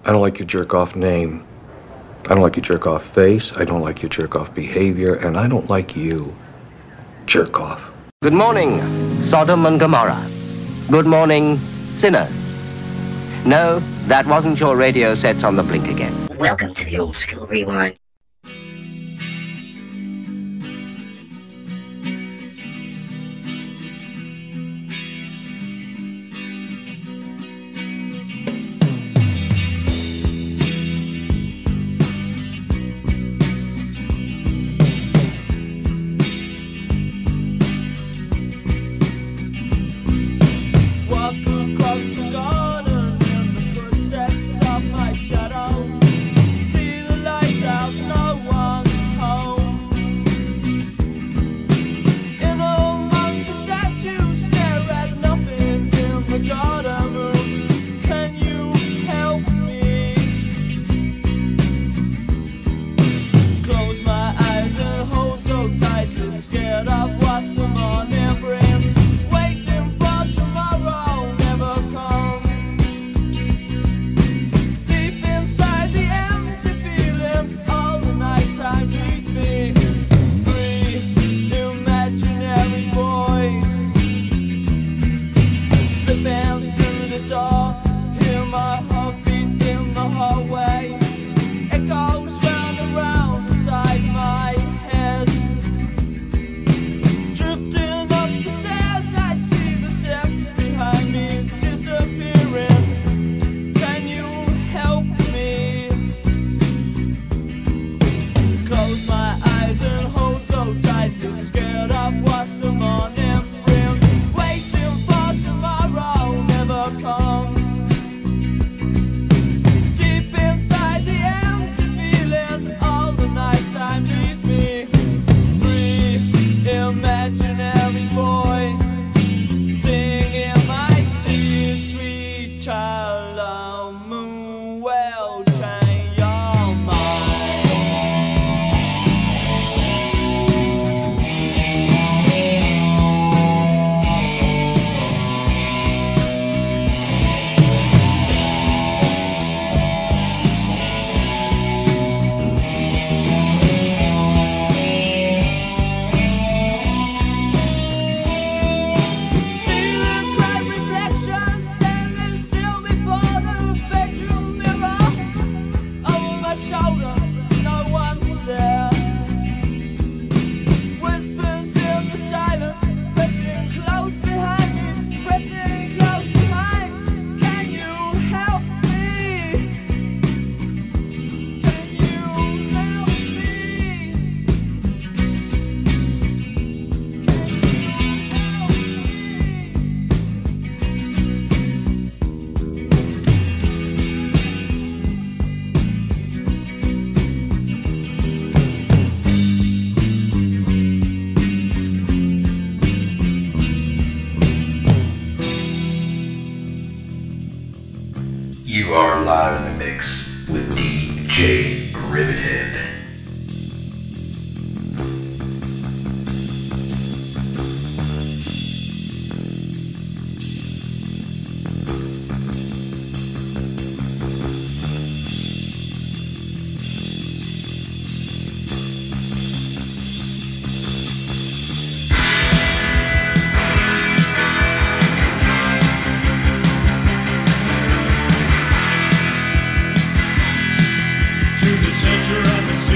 I don't like your jerk-off name. I don't like your jerk-off face. I don't like your jerk-off behavior. And I don't like you. Jerk-off. Good morning, Sodom and Gomorrah. Good morning, sinners. No, that wasn't your radio sets on the blink again. Welcome to the Old School Rewind. You are live in the mix with DJ Riveted. Center of the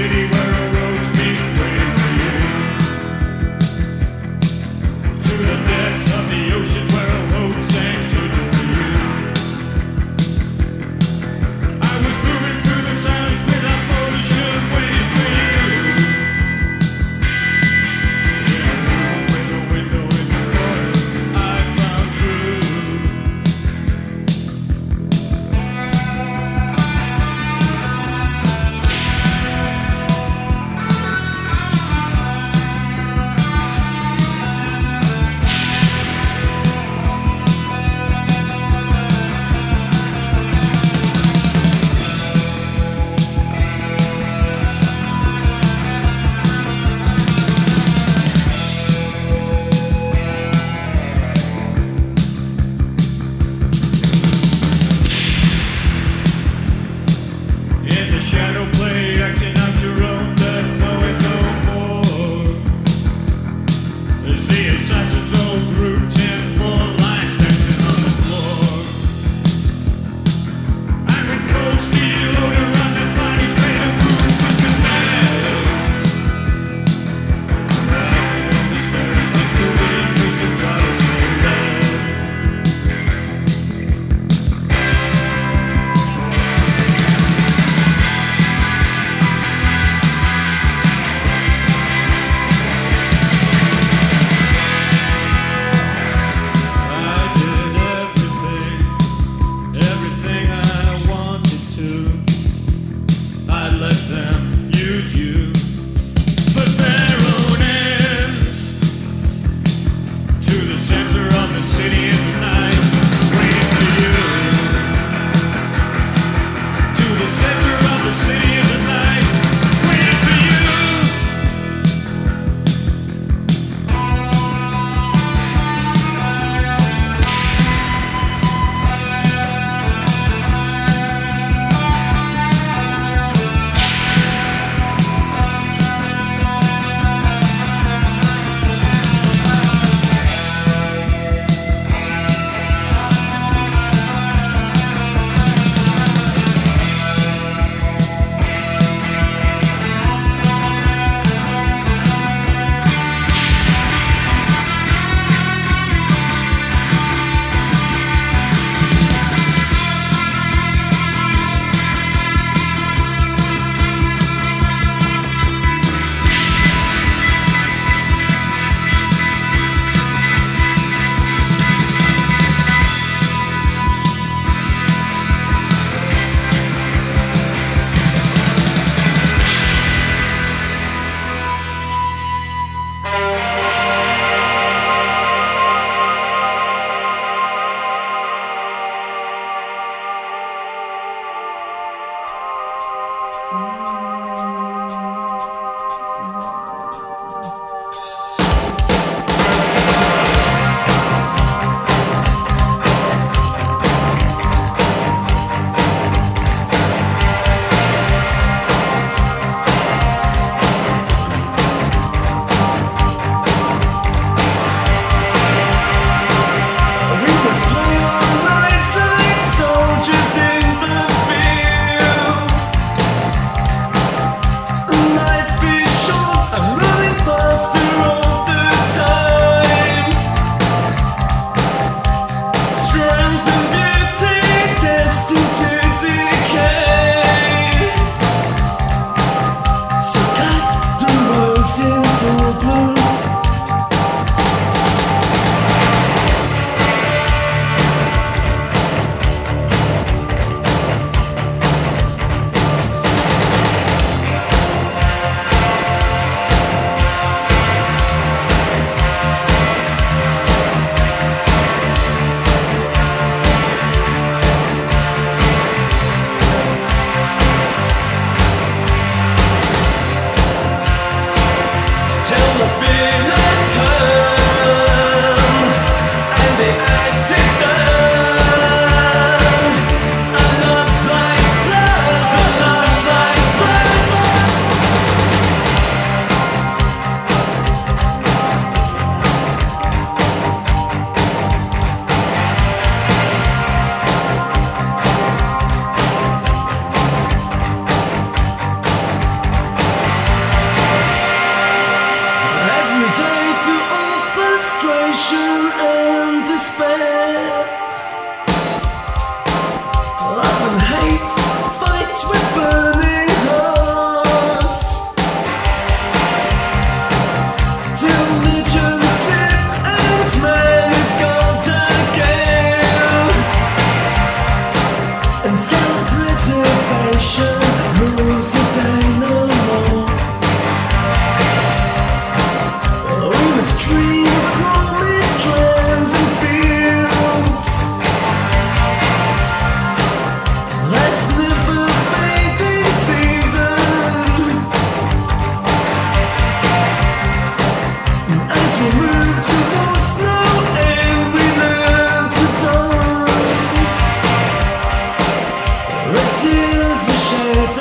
Tears are shed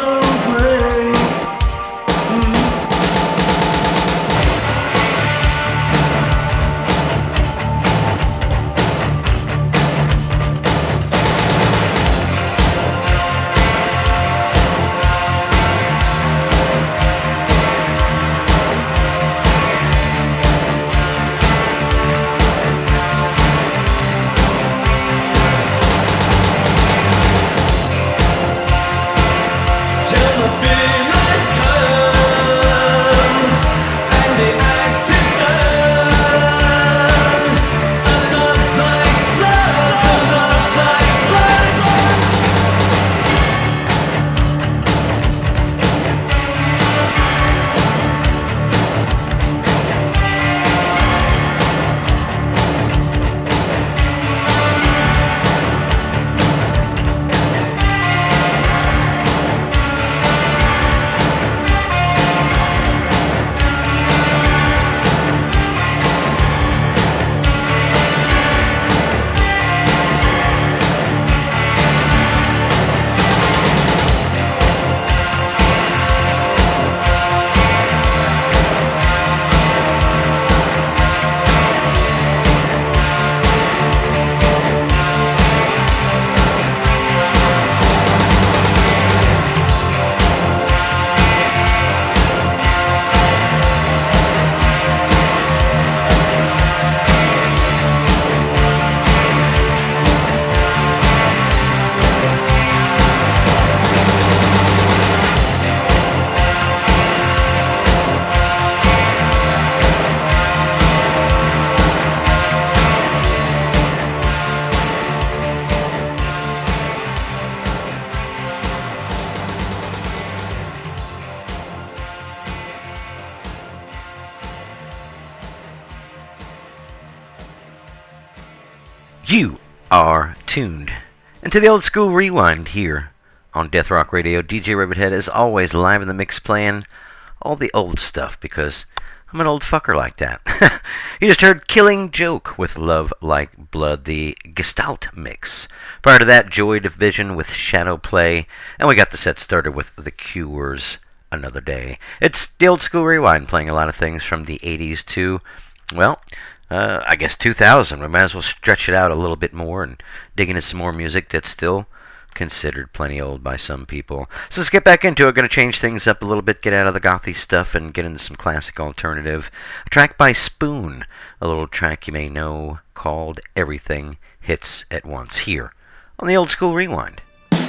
You are tuned into the Old School Rewind here on Death Rock Radio. DJ Rabbit is always live in the mix playing all the old stuff because I'm an old fucker like that. You just heard Killing Joke with Love Like Blood, the Gestalt mix. Prior to that, Joy Division with Shadow Play, and we got the set started with The Cure's Another Day. It's the Old School Rewind, playing a lot of things from the 80s to, well, I guess 2000. We might as well stretch it out a little bit more and dig into some more music that's still considered plenty old by some people. So let's get back into it. Going to change things up a little bit, get out of the gothy stuff and get into some classic alternative. A track by Spoon, a little track you may know called Everything Hits at Once, here on the Old School Rewind.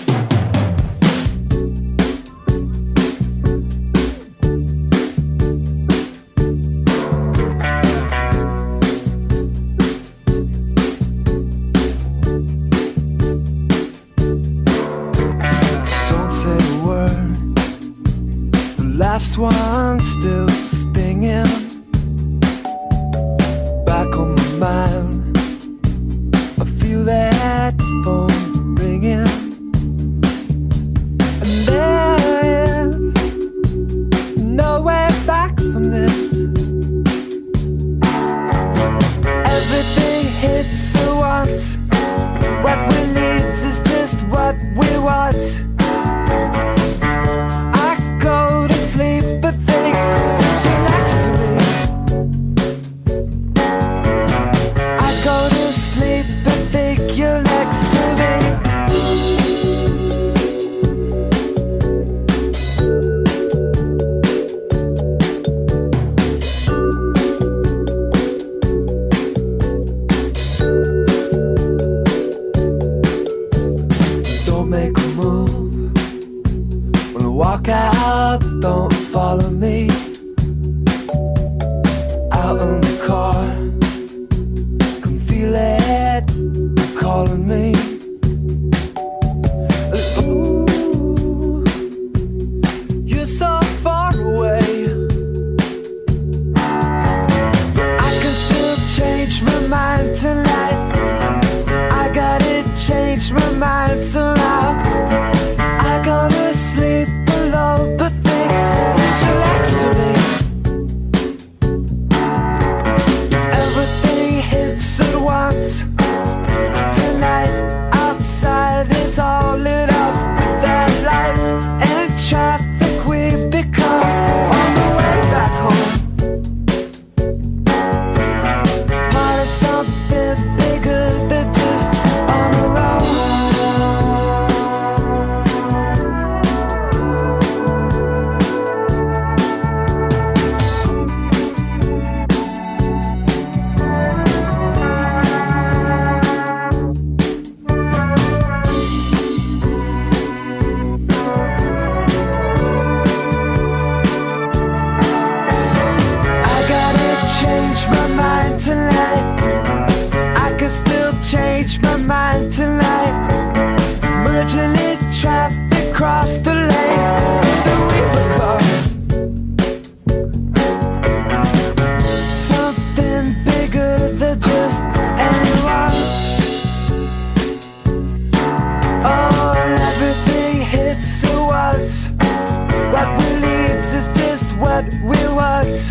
Last one still stinging back on my mind. I feel that phone ringing, and there's no way back from this. Everything hits at once. What we need is just what we want. Walk out, don't follow me. Out in the car, can feel it calling me. Ooh, you're so far away. I can still change my mind tonight. I gotta change my mind somehow. I gotta sleep. But think that you're next to me. Everything hits at once. Tonight outside is all lit up with that lights and traffic. We become on the way back home. Part of something bigger than just on our own. Change my mind tonight. Merging in traffic, cross the lanes in the river car. Something bigger than just anyone. Oh, and everything hits at once. What we need is just what we want.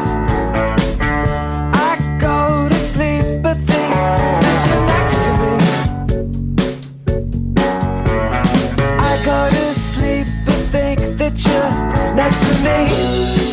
I go to sleep but think that you're next to me. I go to sleep but think that you're next to me.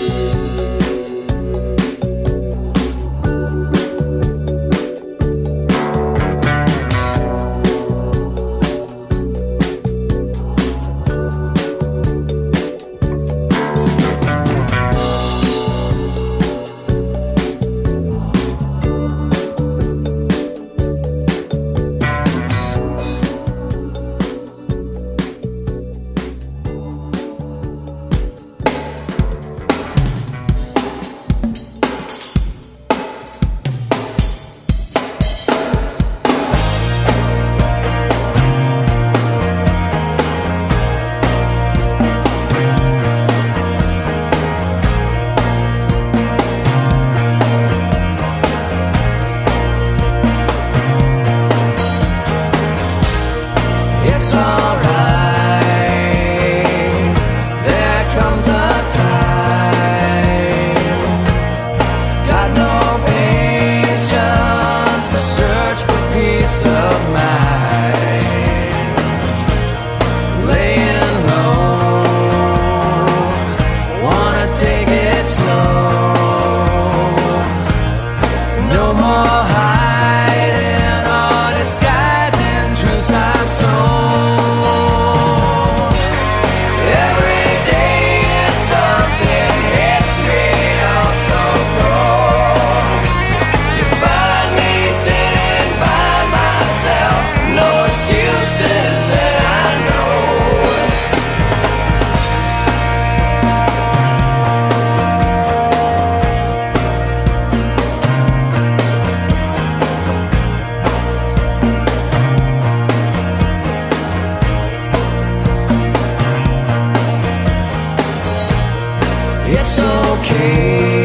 It's okay.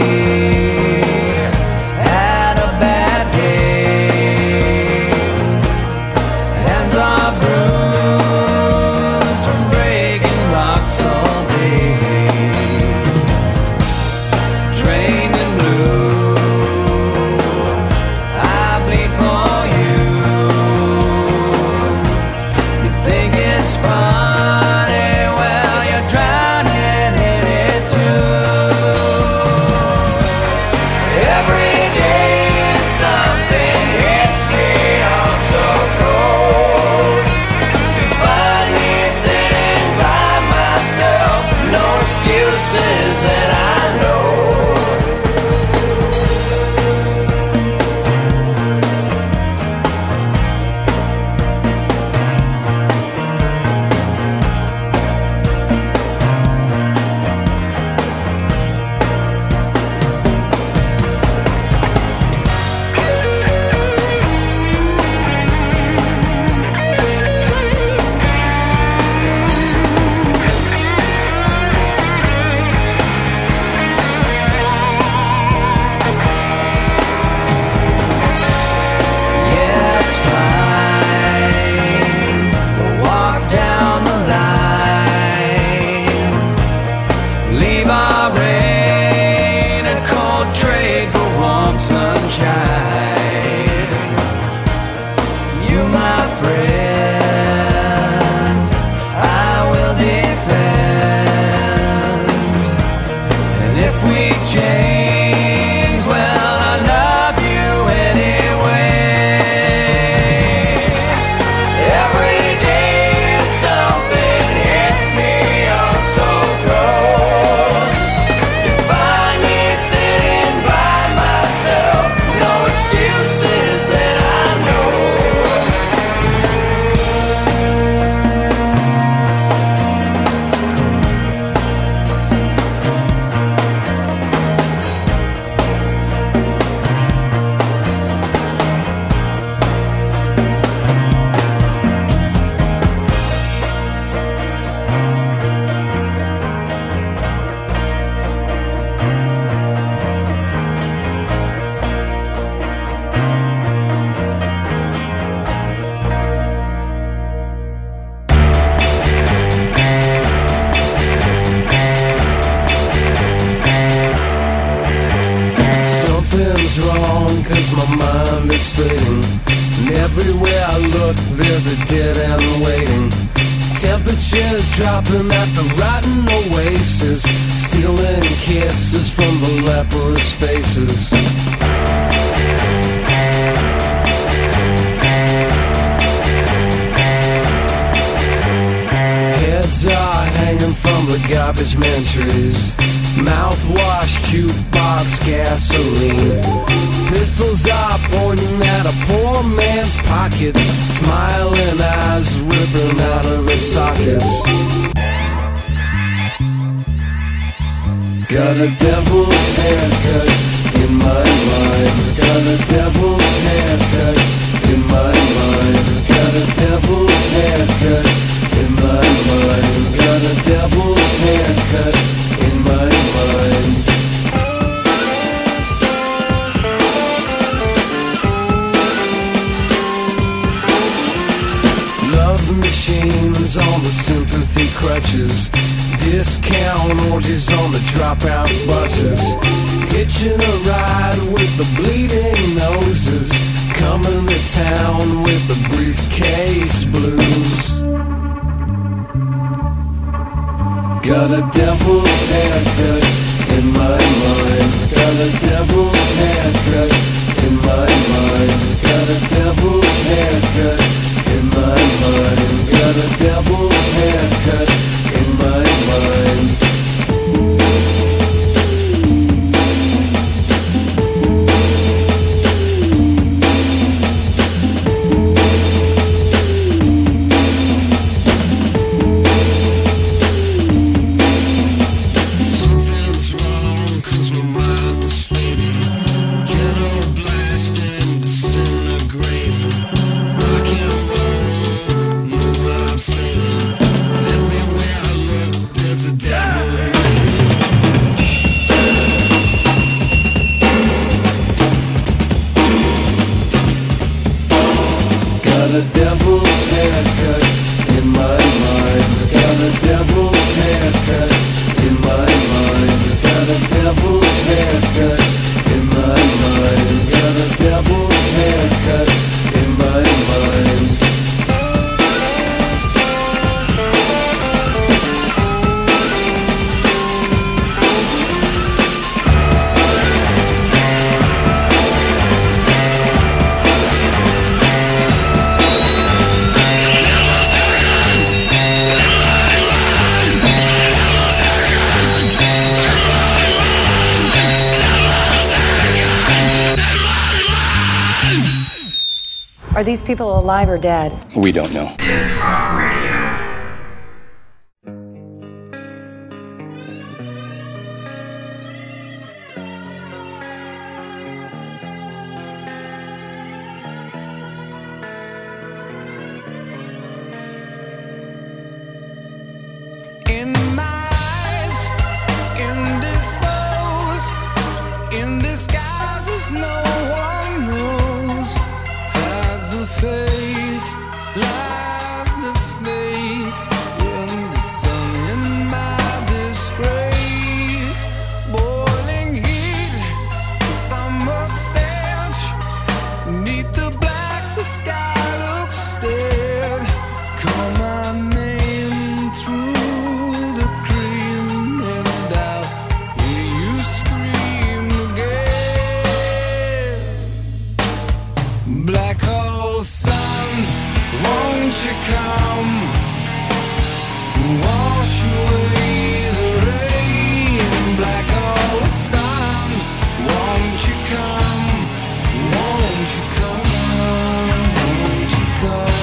Had a bad day. Hands are bruised from breaking rocks all day. Drained and blue, I bleed for you. You think it's funny, well, you're drowning in it too. Every day something hits me out so cold. You find me sitting by myself, no excuses that I know. Yeah, it's fine. We'll walk down the line. Leave our rain and cold trade for warm sunshine. You, my friend, I will defend. And if we change, well, I love you anyway. Every day something hits me up so cold. You find me sitting by myself, no excuses that I know. Something's wrong, 'cause my mind is fading. And everywhere I look, there's a dead end waiting. Temperatures dropping at the rotten oasis, stealing kisses from the leprous faces. Heads are hanging from the garbage man trees. Mouthwash, jukebox, gasoline. Pistols are pointing at a poor man's pockets. Smiling eyes ripping out of his sockets. Got a devil's haircut in my mind. Got a devil's haircut in my mind. Got a devil's haircut in my mind. Got a devil's haircut in my mind. Love machines on the sympathy crutches. Discount orgies on the dropout buses. Hitching a ride with the bleeding noses. Coming to town with the briefcase blues. Got a devil's haircut in my mind. Got a devil's haircut in my mind. Got a devil's haircut in my mind. Got a devil's haircut in my mind. Something's wrong, 'cause my mind is fading. Ghetto blasting, disintegrating. Rock and roll, no love singing. Everywhere these people alive or dead? We don't know. Death Rock Radio. In my eyes, indisposed, in disguises no one knows. Hides the face, lies the snake in the sun. In my disgrace, boiling heat, summer stench. Neath the black, the sky looks dead. Call my name through the cream, and I'll hear you scream again. Black hole sun, won't you come? Wash away the rain. Black hole sun, won't you come? Won't you come? Won't you come?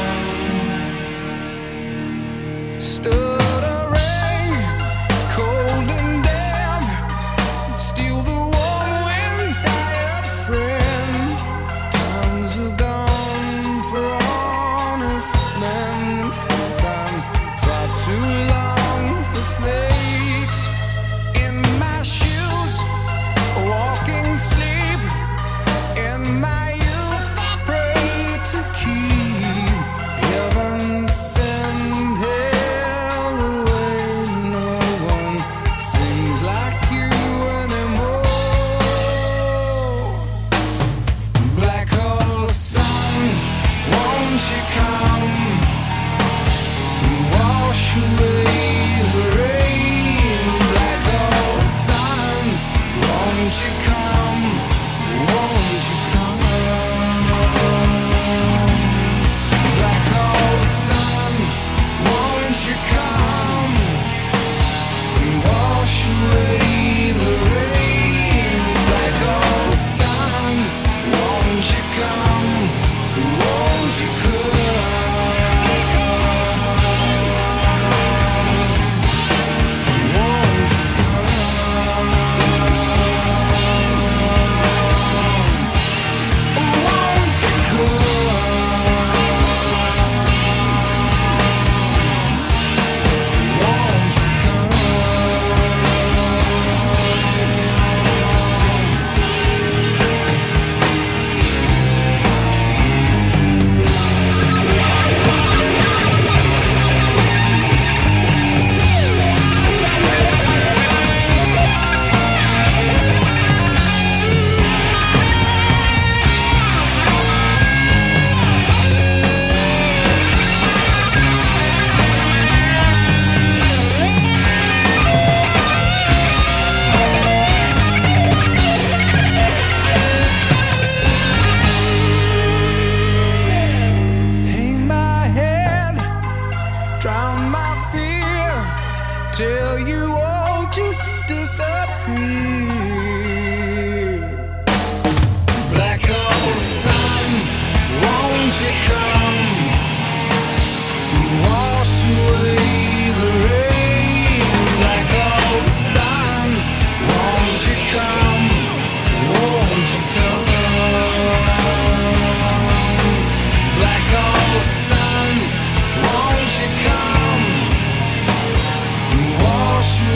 Stuttering, cold and damp, steal the warm wind, tired friend. Times are gone for honest men, and sometimes far too long for snakes. In my shoes, walking sleep. In my youth, I pray to keep heaven send hell away. No one sings like you anymore. Black hole sun, won't you come? Wash away the rain. Black hole sun, won't you come? Won't you come? Black hole sun, won't you come? Wash away the rain. Black hole sun, won't you come? Won't you come? Won't you come? Won't you come? Won't you come? Hang my head, drown my fear, till you all just disappear. Black hole sun, won't you come? Wash away the rain. Black hole sun, won't you come? Won't you come? Black hole sun, won't you come? Wash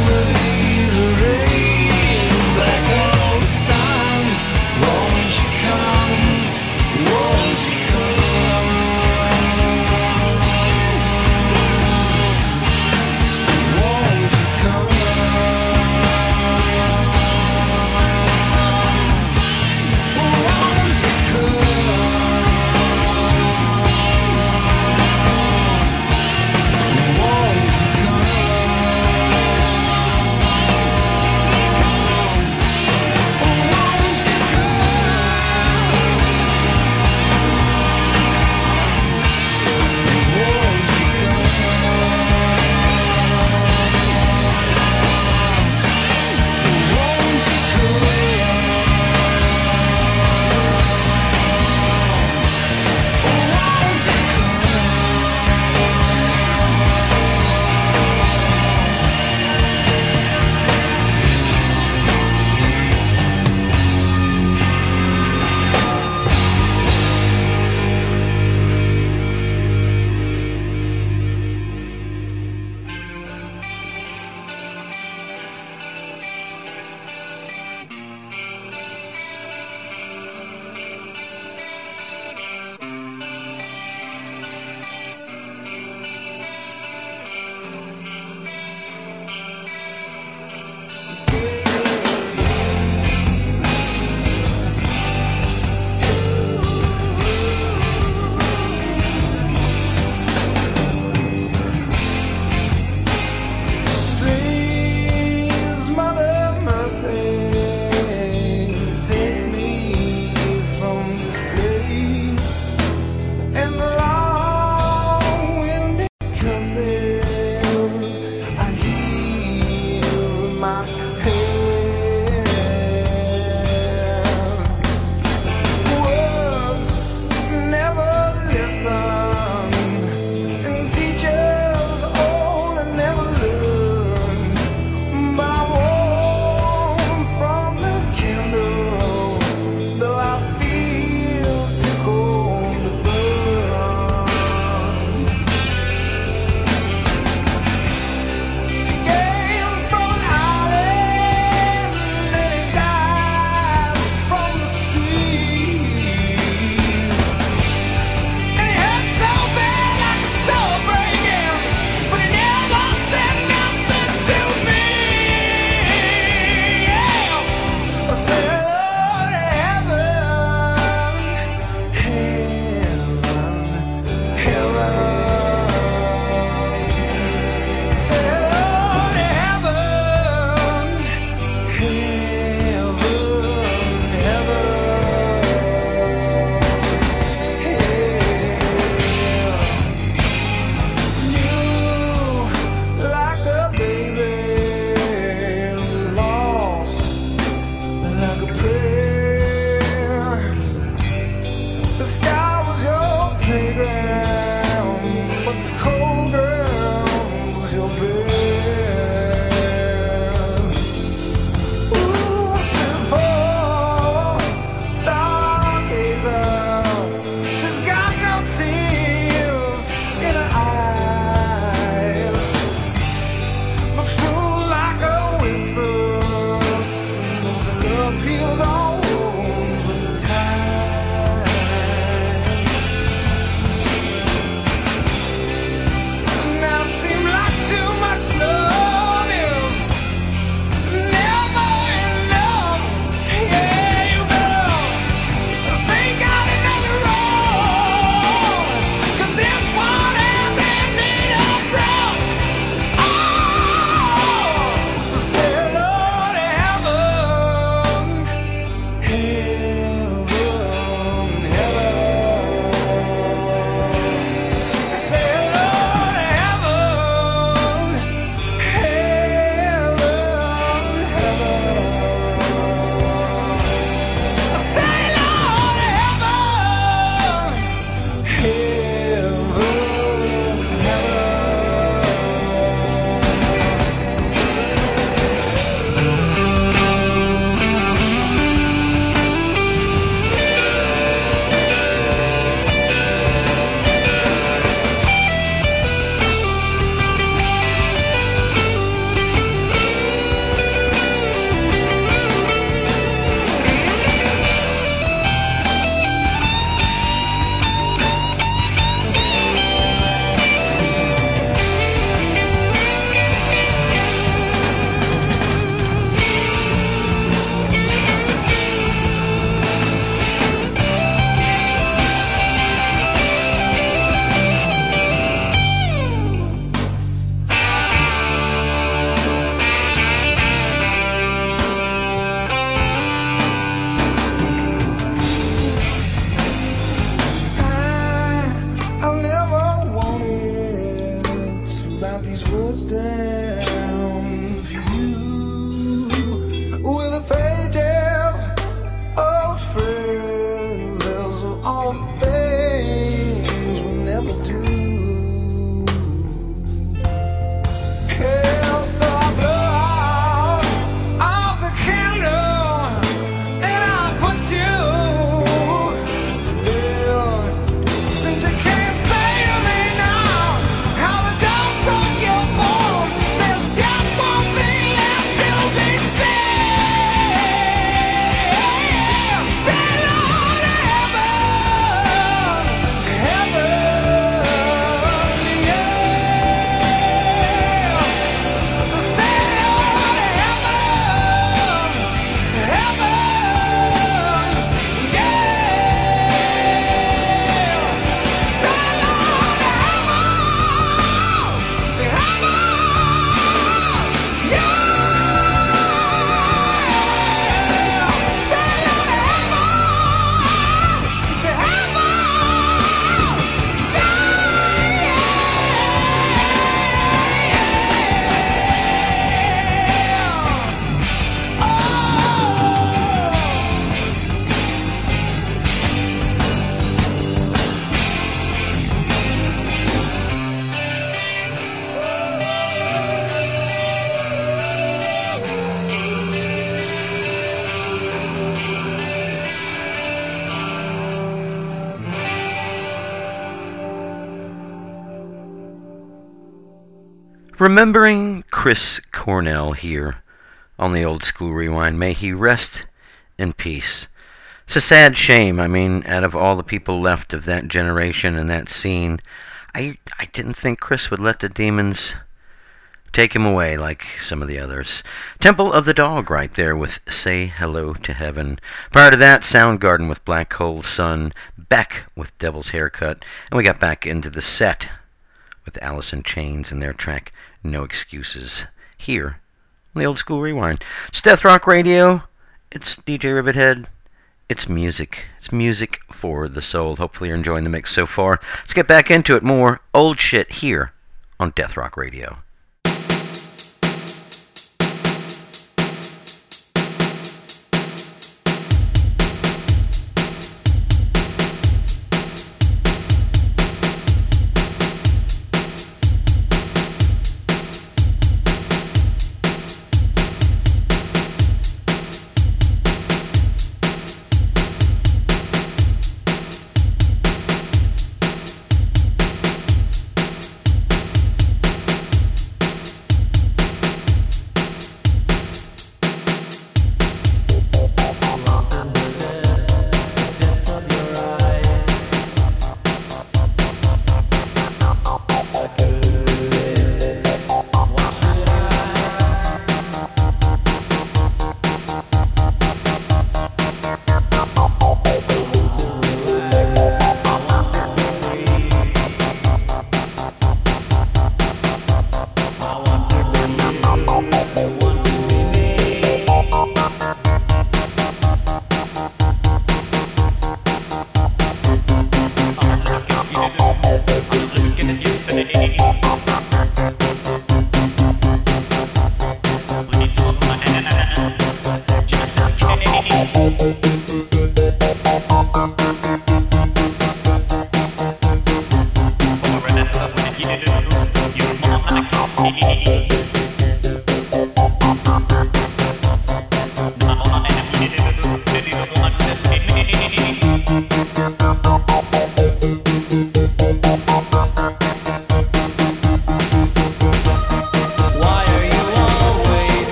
Remembering Chris Cornell here on the Old School Rewind. May he rest in peace. It's a sad shame. I mean, out of all the people left of that generation and that scene, I didn't think Chris would let the demons take him away like some of the others. Temple of the Dog right there with Say Hello to Heaven. Prior to that, Soundgarden with Black Hole Sun. Beck with Devil's Haircut. And we got back into the set with Alice in Chains and their track No Excuses here on the Old School Rewind. It's Death Rock Radio. It's DJ Rivethead. It's music. It's music for the soul. Hopefully you're enjoying the mix so far. Let's get back into it. More old shit here on Death Rock Radio.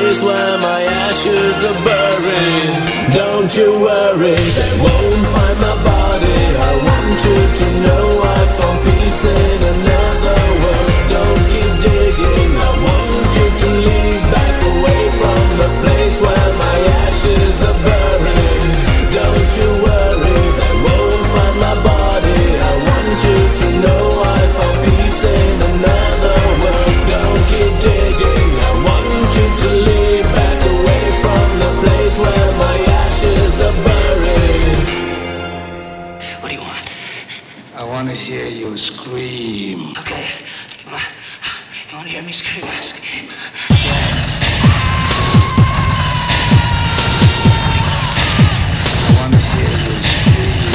place where my ashes are buried. Don't you worry, they won't find my body. I want you to know I found peace in another world. Don't keep digging, I want you to leave back away from the place where my ashes are buried. Don't you worry, they won't find my body. I want you to know I found peace in another world. Don't keep digging, I want you to leave back away from the place where my ashes are buried. What do you want? I want to hear you scream. Okay. You want to hear me scream? Scream. I want to hear you scream.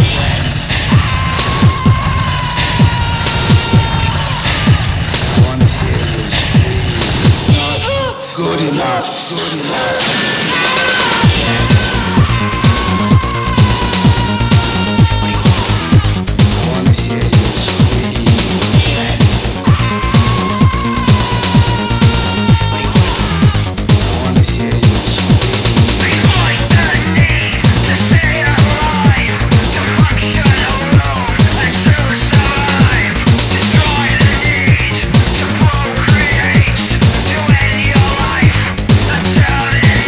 I want to hear you scream. Not good enough. Good enough. Until the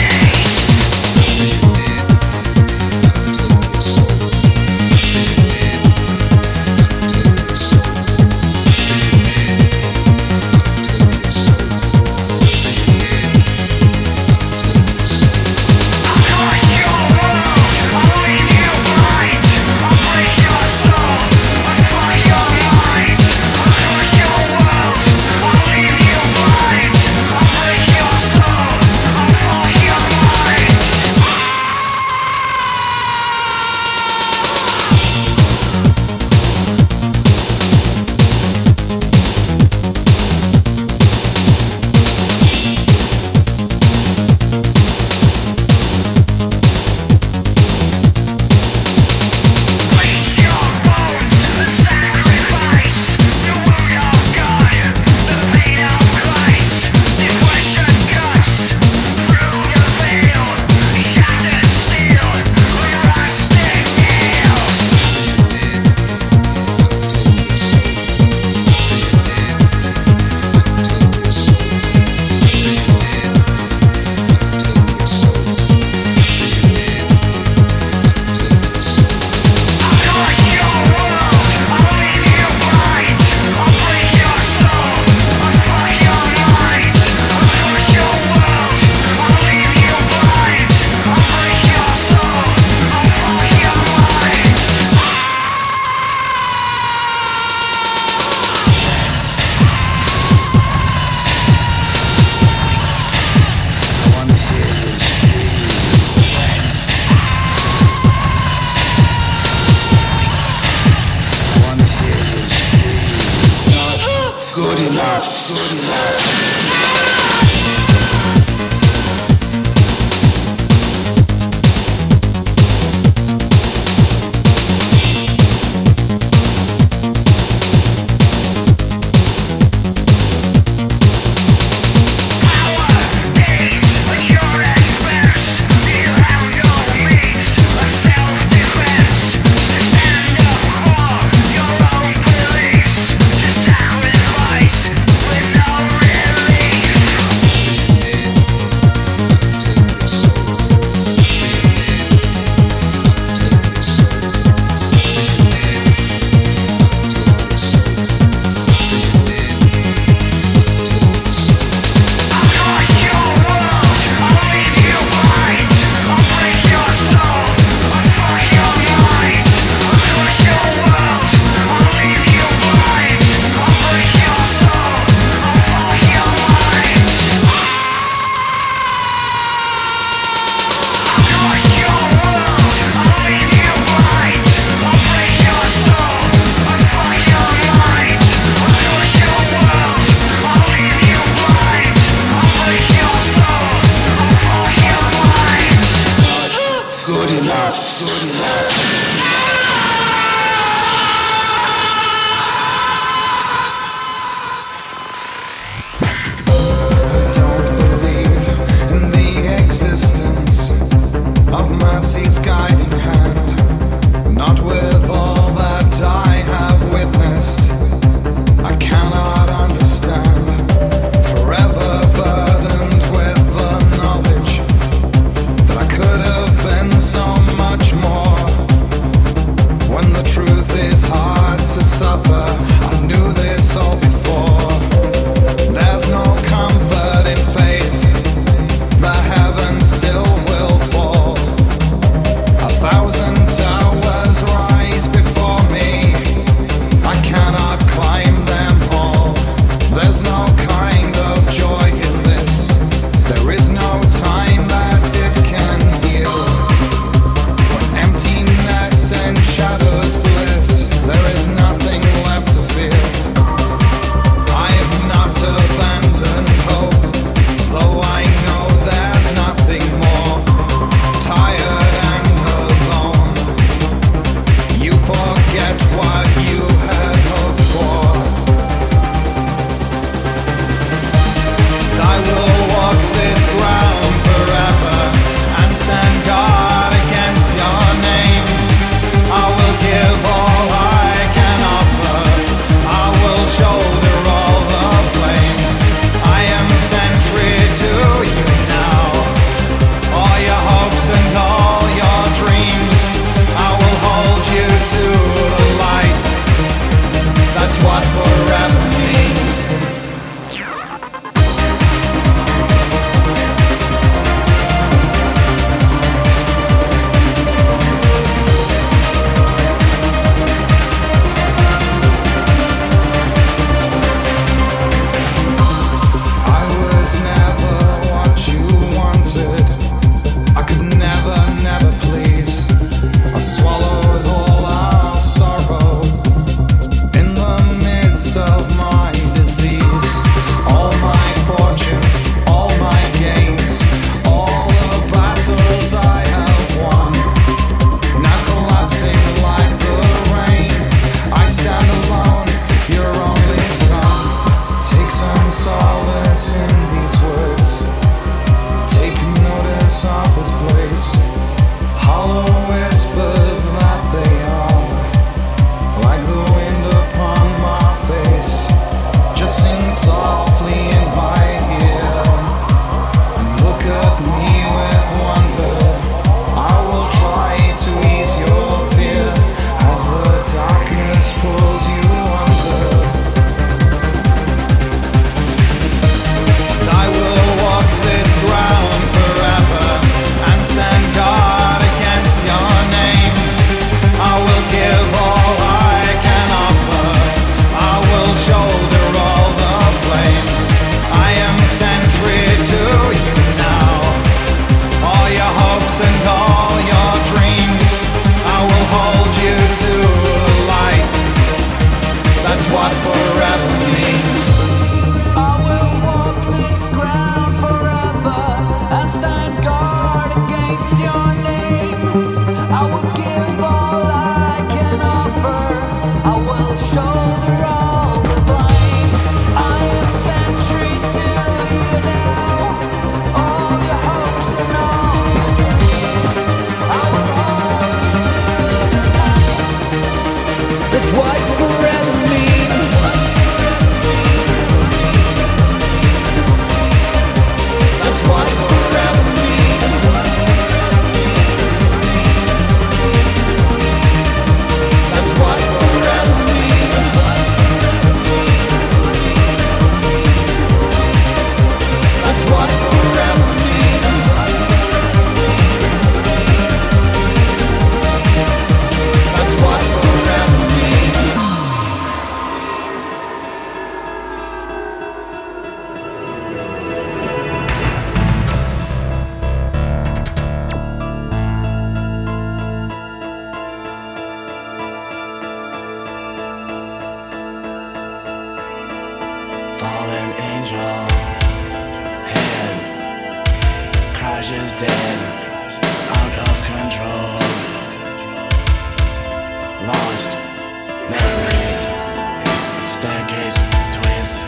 Pleasure's dead, out of control. Lost memories, staircase twists.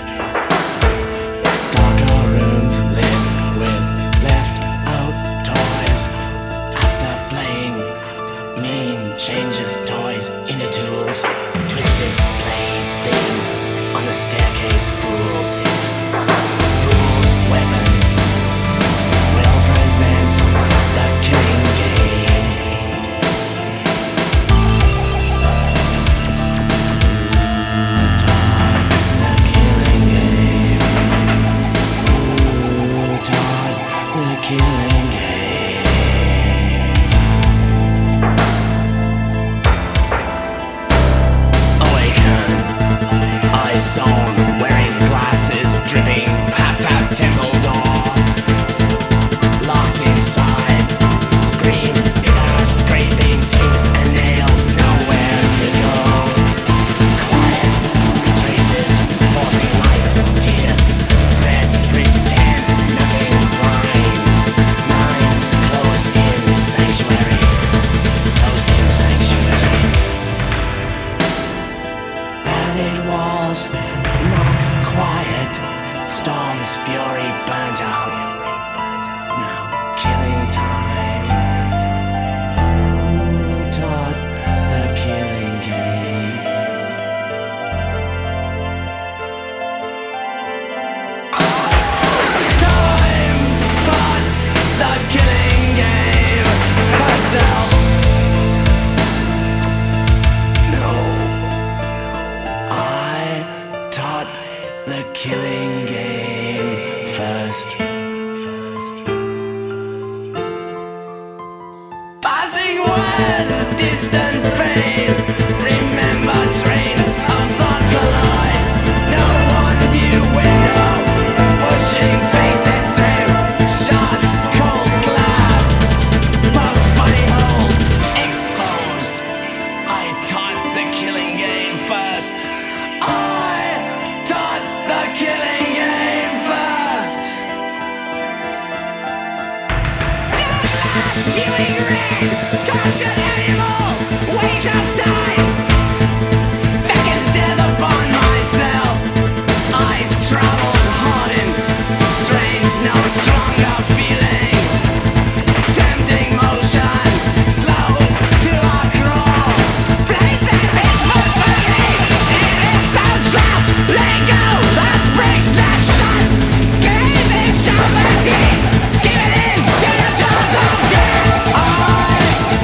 Darker rooms lit with left out toys. After playing, mean changes toys into tools. Twisted playthings on the staircase fools. Rules, weapons. Will presents the killing game. The killing game. Todd, the killing game. Awaken, eyes on, wearing glasses, dripping, tap tap temple door. Locked inside, scream, bitter, scraping, tooth and nail, nowhere to go. Quiet, traces, forcing light, tears, thread, pretend, nothing blinds. Minds closed in sanctuary, closed in sanctuary. Padded walls, not quiet, storm's fury burnt out. Now killing time. Who taught the killing game? Time's taught the killing game herself. No, I taught the killing game first. Passing words, distant pain. Remember trains of thought collide. No one view window, pushing faces through. Shots, cold glass, poke funny holes, exposed. I taught the killing game first. I taught the killing game first. Douglas spewing red, tortured animal, wake up time. Beckons death upon myself. Eyes troubled, hardened, strange, no stronger feeling. Tempting motion, slows to a crawl. Places its foot beneath, in its sound trap. Let go, the springs that shut. Gaze is sharper deep. Give it in to the jaws of death. I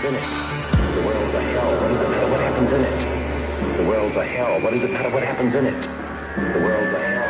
in it? The world's a hell. What does it matter what happens in it? The world's a hell. What does it matter what happens in it? The world's a hell.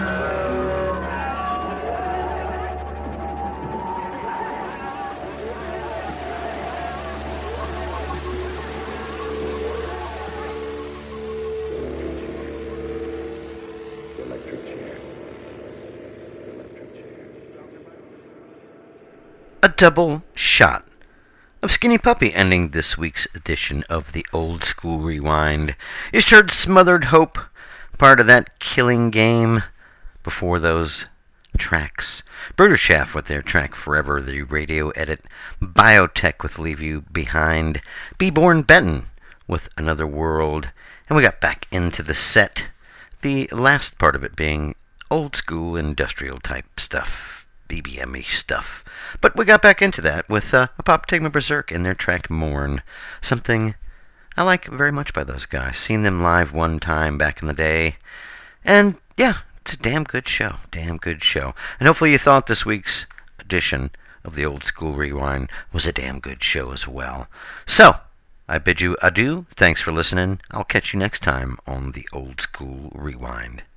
A double shot of Skinny Puppy ending this week's edition of the Old School Rewind. You just heard Smothered Hope, part of that Killing Game. Before those tracks, Bruderschaft with their track Forever, the radio edit, Biotech with Leave You Behind, Be Born Benton with Another World, and we got back into the set, the last part of it being old school industrial type stuff. BBM-y stuff. But we got back into that with Apoptygma Berserk and their track Mourn. Something I like very much by those guys. Seen them live one time back in the day. And yeah, it's a damn good show. Damn good show. And hopefully you thought this week's edition of the Old School Rewind was a damn good show as well. So, I bid you adieu. Thanks for listening. I'll catch you next time on the Old School Rewind.